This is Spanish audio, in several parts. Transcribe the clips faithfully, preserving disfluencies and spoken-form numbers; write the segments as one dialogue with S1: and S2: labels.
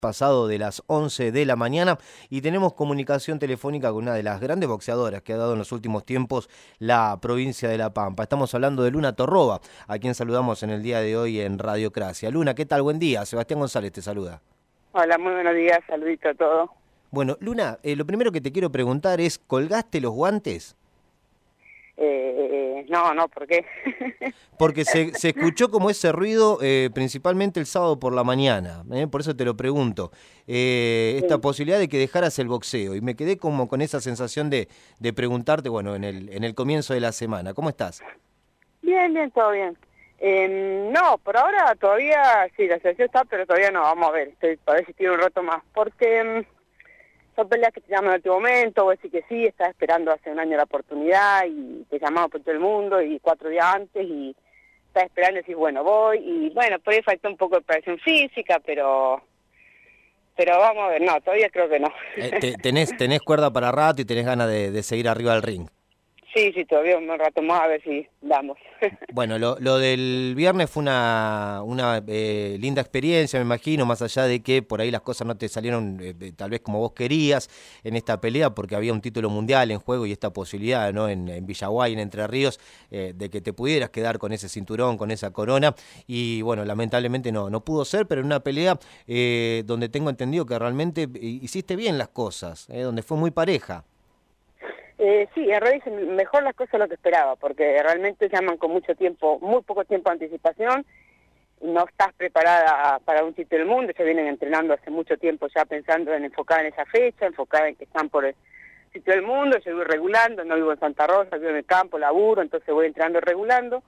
S1: pasado de las once de la mañana y tenemos comunicación telefónica con una de las grandes boxeadoras que ha dado en los últimos tiempos la provincia de La Pampa. Estamos hablando de Luna Torroba, a quien saludamos en el día de hoy en Radiocracia. Luna, ¿qué tal? Buen día. Sebastián González te saluda.
S2: Hola, muy buenos días. Saludito a todos.
S1: Bueno, Luna, eh, lo primero que te quiero preguntar es, ¿colgaste los guantes?
S2: Eh, no, no, ¿por qué?
S1: Porque se, se escuchó como ese ruido eh, principalmente el sábado por la mañana, ¿eh? Por eso te lo pregunto. Eh, esta
S2: Sí.
S1: posibilidad de que dejaras el boxeo y me quedé como con esa sensación de, de preguntarte, bueno, en el, en el comienzo de la semana, ¿cómo estás?
S2: Bien, bien, todo bien. Eh, no, por ahora todavía, sí, la selección está, pero todavía no, vamos a ver, estoy, a ver si tiene un rato más, porque mm, son peleas que te llaman en último momento, vos decís que sí, estás esperando hace un año la oportunidad y te llamamos por todo el mundo y cuatro días antes y estás esperando y decís, bueno, voy, y bueno, por ahí falta un poco de preparación física, pero pero vamos a ver, no, todavía creo que no.
S1: Eh, te, tenés, tenés cuerda para rato y tenés ganas de, de seguir arriba del ring.
S2: Sí, sí, todavía un rato más a ver si damos.
S1: Bueno, lo, lo del viernes fue una, una eh, linda experiencia, me imagino, más allá de que por ahí las cosas no te salieron eh, tal vez como vos querías en esta pelea, porque había un título mundial en juego y esta posibilidad, ¿no? En, en Villaguay, en Entre Ríos, eh, de que te pudieras quedar con ese cinturón, con esa corona, y bueno, lamentablemente no, no pudo ser, pero en una pelea eh, donde tengo entendido que realmente hiciste bien las cosas, eh, donde fue muy pareja.
S2: Eh, sí, en realidad mejor las cosas de lo que esperaba, porque realmente llaman con mucho tiempo, muy poco tiempo de anticipación, no estás preparada para un título del mundo, ya vienen entrenando hace mucho tiempo ya pensando en enfocar en esa fecha, enfocar en que están por el sitio del mundo, yo voy regulando, no vivo en Santa Rosa, vivo en el campo, laburo, entonces voy entrenando y regulando,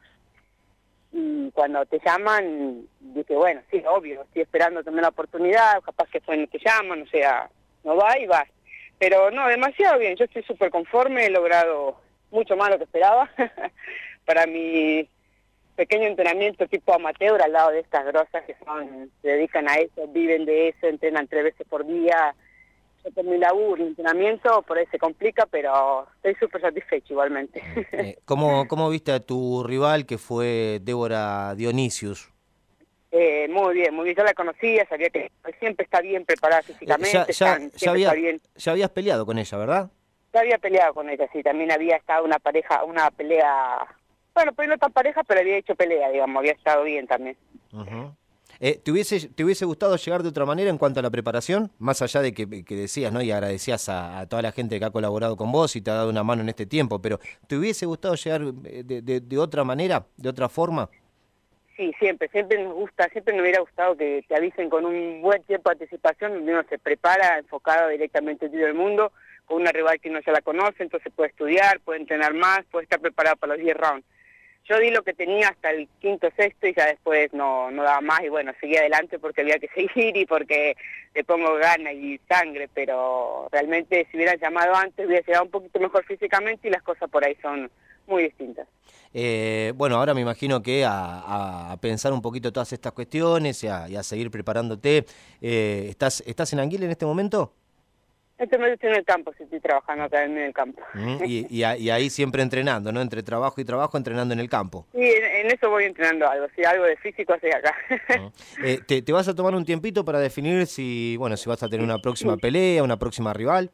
S2: y cuando te llaman, dije, bueno, sí, obvio, estoy esperando también la oportunidad, capaz que fue no te llaman, o sea, no va y vas. Pero no, demasiado bien, yo estoy súper conforme, he logrado mucho más de lo que esperaba para mi pequeño entrenamiento tipo amateur al lado de estas grosas que son, se dedican a eso, viven de eso, entrenan tres veces por día. Yo por mi laburo, mi entrenamiento, por ahí se complica, pero estoy súper satisfecho igualmente.
S1: Eh, ¿cómo, ¿Cómo viste a tu rival que fue Débora Dionisius?
S2: Eh, muy bien, muy bien, yo la conocía, sabía que siempre está bien preparada físicamente,
S1: ya, ya,
S2: están,
S1: ya, había,
S2: está bien.
S1: ya habías peleado con ella, ¿verdad?
S2: Ya había peleado con ella, sí, también había estado una pareja, una pelea, bueno, pues no tan pareja, pero había hecho pelea, digamos, había estado bien también.
S1: Uh-huh. eh, ¿te, hubiese, ¿Te hubiese gustado llegar de otra manera en cuanto a la preparación? Más allá de que, que decías, ¿no? Y agradecías a, a toda la gente que ha colaborado con vos y te ha dado una mano en este tiempo, pero ¿te hubiese gustado llegar de, de, de otra manera, de otra forma?
S2: Sí, siempre, siempre nos gusta, siempre nos hubiera gustado que te avisen con un buen tiempo de anticipación, donde uno se prepara enfocado directamente en todo el mundo, con una rival que uno ya la conoce, entonces puede estudiar, puede entrenar más, puede estar preparado para los diez rounds. Yo di lo que tenía hasta el quinto, sexto y ya después no, no daba más y bueno, seguí adelante porque había que seguir y porque le pongo ganas y sangre, pero realmente si hubieran llamado antes hubiera llegado un poquito mejor físicamente y las cosas por ahí son muy distintas.
S1: Eh, bueno, ahora me imagino que a, a pensar un poquito todas estas cuestiones y a, y a seguir preparándote. Eh, ¿estás, ¿Estás en Anguila en este momento?
S2: Este momento estoy en el campo, sí, estoy trabajando acá en el campo.
S1: Mm, y, y, y ahí siempre entrenando, ¿no? Entre trabajo y trabajo, entrenando en el campo.
S2: Sí, en, en eso voy entrenando algo, sí, algo de físico hacia acá.
S1: Mm. Eh, te, ¿Te vas a tomar un tiempito para definir si, bueno, si vas a tener una próxima pelea, una próxima rival?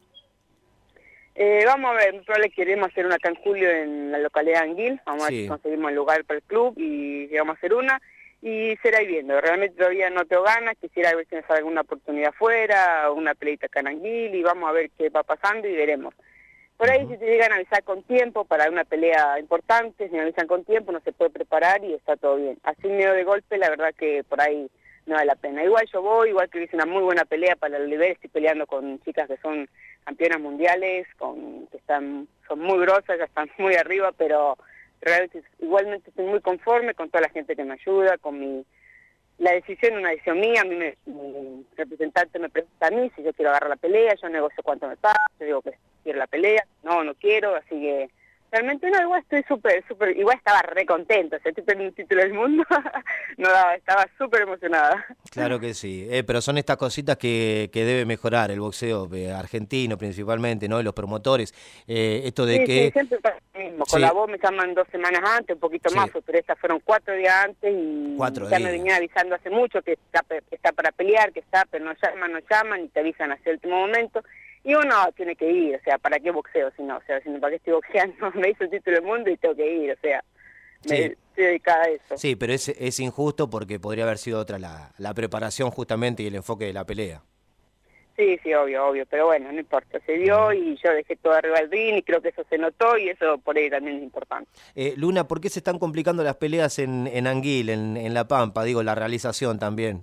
S2: Eh, vamos a ver, muy probable que queremos hacer una acá en julio en la localidad de Anguil, vamos
S1: Sí.
S2: a ver si conseguimos el lugar para el club y vamos a hacer una y será ahí viendo, realmente todavía no tengo ganas, quisiera ver si me sale alguna oportunidad afuera, una peleita acá en Anguil y vamos a ver qué va pasando y veremos. Por ahí uh-huh. Si te llegan a avisar con tiempo para una pelea importante, si me avisan con tiempo no se puede preparar y está todo bien. Así medio de golpe, la verdad que por ahí no vale la pena. Igual yo voy, igual que hice una muy buena pelea para el nivel, estoy peleando con chicas que son campeonas mundiales, con que están son muy grosas, ya están muy arriba, pero realmente igualmente estoy muy conforme con toda la gente que me ayuda, con mi la decisión, una decisión mía, a mí me, mi representante me pregunta a mí si yo quiero agarrar la pelea, yo negocio cuánto me paga, yo digo que quiero la pelea, no, no quiero, así que realmente no, igual estoy súper, súper, igual estaba re contenta, o sea, estoy perdiendo un título del mundo, no, estaba súper emocionada.
S1: Claro que sí, eh, pero son estas cositas que, que debe mejorar el boxeo eh, argentino principalmente, ¿no? Los promotores, eh, esto de
S2: sí,
S1: que...
S2: Sí, siempre pasa mismo.
S1: Sí.
S2: Con la voz me llaman dos semanas antes, un poquito
S1: Sí.
S2: más, pero estas fueron cuatro días antes y
S1: Cuatro
S2: ya
S1: días.
S2: me venían avisando hace mucho que está, que está para pelear, que está, pero no llaman, no llaman y te avisan hacia el último momento. Y uno tiene que ir, o sea, ¿para qué boxeo si no? O sea, si no, ¿para qué estoy boxeando? Me hizo el título del mundo y tengo que ir, o sea, me
S1: Sí.
S2: estoy dedicada a eso.
S1: Sí, pero es, es injusto porque podría haber sido otra la, la preparación justamente y el enfoque de la pelea.
S2: Sí, sí, obvio, obvio, pero bueno, no importa, se dio y yo dejé todo arriba del ring y creo que eso se notó y eso por ahí también es importante.
S1: Eh, Luna, ¿por qué se están complicando las peleas en, en Anguil, en, en La Pampa? Digo, la realización también.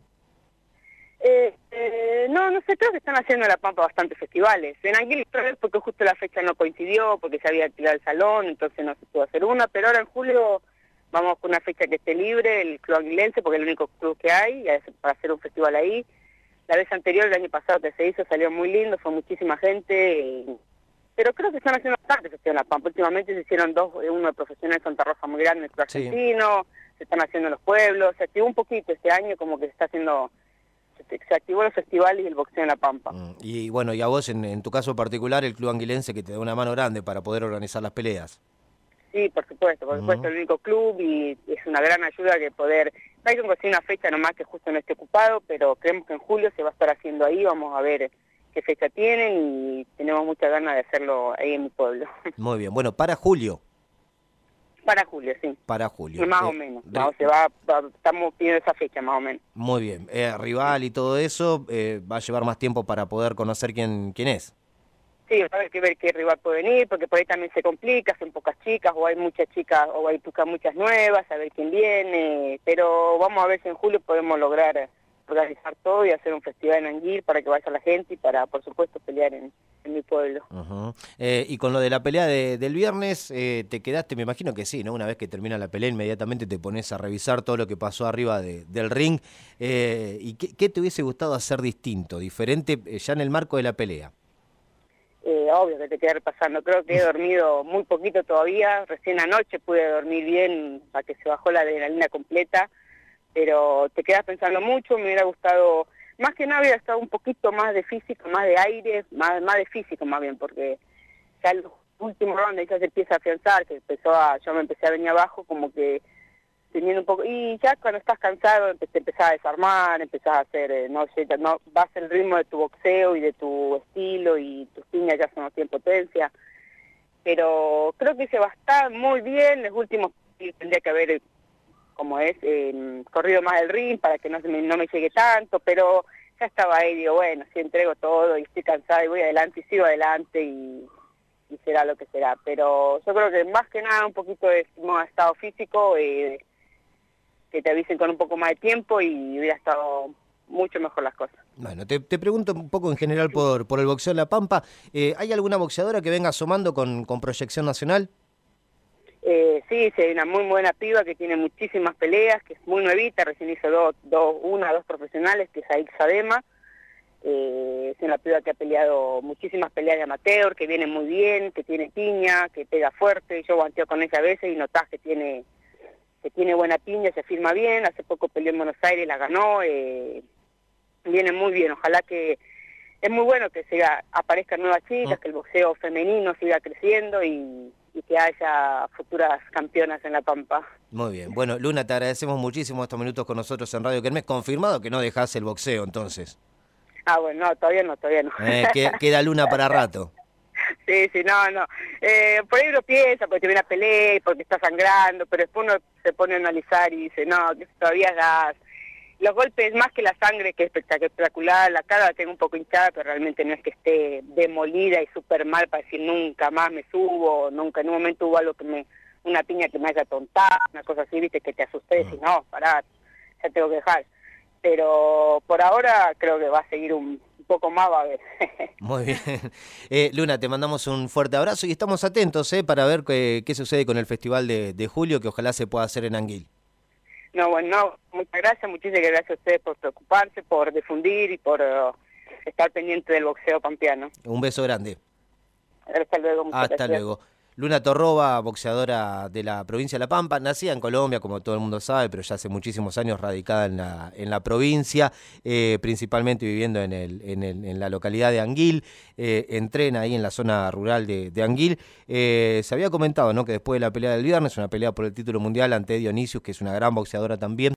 S2: Eh, eh, no, no sé, creo que están haciendo en La Pampa bastantes festivales. En Anguil otra vez porque justo la fecha no coincidió, porque se había alquilado el salón, entonces no se pudo hacer una, pero ahora en julio vamos con una fecha que esté libre, el Club Anguilense, porque es el único club que hay, para hacer un festival ahí. La vez anterior, el año pasado que se hizo, salió muy lindo, fue muchísima gente, eh, pero creo que están haciendo bastante festivales en La Pampa. Últimamente se hicieron dos, uno de profesionales de Santa Rosa muy grande, el Club
S1: Sí.
S2: Argentino, se están haciendo en los pueblos, se activó un poquito este año, como que se está haciendo... se activó los festivales y el boxeo en La Pampa.
S1: Mm, Y bueno, y a vos, en, en tu caso particular, el Club Anguilense que te da una mano grande para poder organizar las peleas.
S2: Sí, por supuesto, por supuesto,
S1: Ujú.
S2: el único club y es una gran ayuda que poder... Hay que conseguir una fecha nomás que justo no esté ocupado, pero creemos que en julio se va a estar haciendo ahí, vamos a ver qué fecha tienen y tenemos muchas ganas de hacerlo ahí en mi pueblo.
S1: Muy bien, bueno, para julio.
S2: Para julio, sí.
S1: Para julio.
S2: Más
S1: Eh,
S2: o menos,
S1: ri-
S2: no, se va, va- estamos pidiendo esa fecha más o menos.
S1: Muy bien. Eh, rival y todo eso, eh, va a llevar más tiempo para poder conocer quién, quién es.
S2: Sí, va a haber que ver qué rival puede venir, porque por ahí también se complica, son pocas chicas, o hay muchas chicas, o hay buscar muchas nuevas, a ver quién viene, pero vamos a ver si en julio podemos lograr organizar todo y hacer un festival en Anguil para que vaya la gente y para, por supuesto, pelear en, en mi pueblo.
S1: Ujú. Eh, y con lo de la pelea de- del viernes, eh, te quedaste, me imagino que sí, ¿no? Una vez que termina la pelea, inmediatamente te pones a revisar todo lo que pasó arriba de- del ring. Eh, ¿Y qué, qué te hubiese gustado hacer distinto, diferente, eh, ya en el marco de la pelea?
S2: Eh, obvio que te queda repasando, creo que he dormido muy poquito todavía, recién anoche pude dormir bien para que se bajó la adrenalina completa, pero te quedas pensando mucho, me hubiera gustado, más que nada hubiera estado un poquito más de físico, más de aire, más, más de físico más bien, porque ya el último round ya se empieza a afianzar, que empezó a, yo me empecé a venir abajo como que teniendo un poco, y ya cuando estás cansado empe- te empezás a desarmar, empezás a hacer, eh, no sé, ya no, vas el ritmo de tu boxeo y de tu estilo y tus piñas ya son así en potencia, pero creo que se va a estar muy bien, los últimos sí, tendría que haber, eh, como es, eh, corrido más el ring para que no, se me, no me llegue tanto, pero ya estaba ahí, digo, bueno, si entrego todo y estoy cansada y voy adelante y sigo adelante y, y será lo que será, pero yo creo que más que nada un poquito de no, estado físico, eh, que te avisen con un poco más de tiempo y hubiera estado mucho mejor las cosas.
S1: Bueno, te, te pregunto un poco en general por, por el boxeo en La Pampa. Eh, ¿Hay alguna boxeadora que venga asomando con, con proyección nacional?
S2: Eh, sí, sí, hay una muy buena piba que tiene muchísimas peleas, que es muy nuevita, recién hizo dos, dos, una, dos profesionales, que es Aix Sadema. Eh, es una piba que ha peleado muchísimas peleas de amateur, que viene muy bien, que tiene piña, que pega fuerte. Yo guanteo con ella a veces y notás que tiene que tiene buena piña, se firma bien. Hace poco peleó en Buenos Aires, la ganó. Eh, viene muy bien, ojalá que... Es muy bueno que siga, aparezcan nuevas chicas, que el boxeo femenino siga creciendo y, y que haya futuras campeonas en La Pampa.
S1: Muy bien. Bueno, Luna, te agradecemos muchísimo estos minutos con nosotros en Radio Kermés. Confirmado que no dejás el boxeo, entonces.
S2: Ah, bueno, no, todavía no, todavía no.
S1: Eh, queda, queda Luna para rato.
S2: Sí, sí, no, no. Eh, por ahí uno piensa, porque te viene a pelear, porque está sangrando, pero después uno se pone a analizar y dice, no, que todavía gas. Los golpes, más que la sangre, que es espectacular, la cara la tengo un poco hinchada, pero realmente no es que esté demolida y súper mal para decir nunca más me subo, nunca, en un momento hubo algo que me, una piña que me haya tontado, una cosa así, viste, que te asusté y decís, no, pará, ya tengo que dejar. Pero por ahora creo que va a seguir un, un poco más, va a ver.
S1: Muy bien. Eh, Luna, te mandamos un fuerte abrazo y estamos atentos eh, para ver qué, qué sucede con el festival de, de julio, que ojalá se pueda hacer en Anguil.
S2: No, bueno, no, muchas gracias, muchísimas gracias a ustedes por preocuparse, por difundir y por uh, estar pendiente del boxeo pampeano.
S1: Un beso grande.
S2: Hasta luego, muchas
S1: Hasta
S2: gracias.
S1: luego. Luna Torroba, boxeadora de la provincia de La Pampa, nacida en Colombia, como todo el mundo sabe, pero ya hace muchísimos años radicada en la, en la provincia, eh, principalmente viviendo en, el, en, el, en la localidad de Anguil, eh, entrena ahí en la zona rural de, de Anguil. Eh, se había comentado, ¿no?, que después de la pelea del viernes, una pelea por el título mundial ante Dionisius, que es una gran boxeadora también,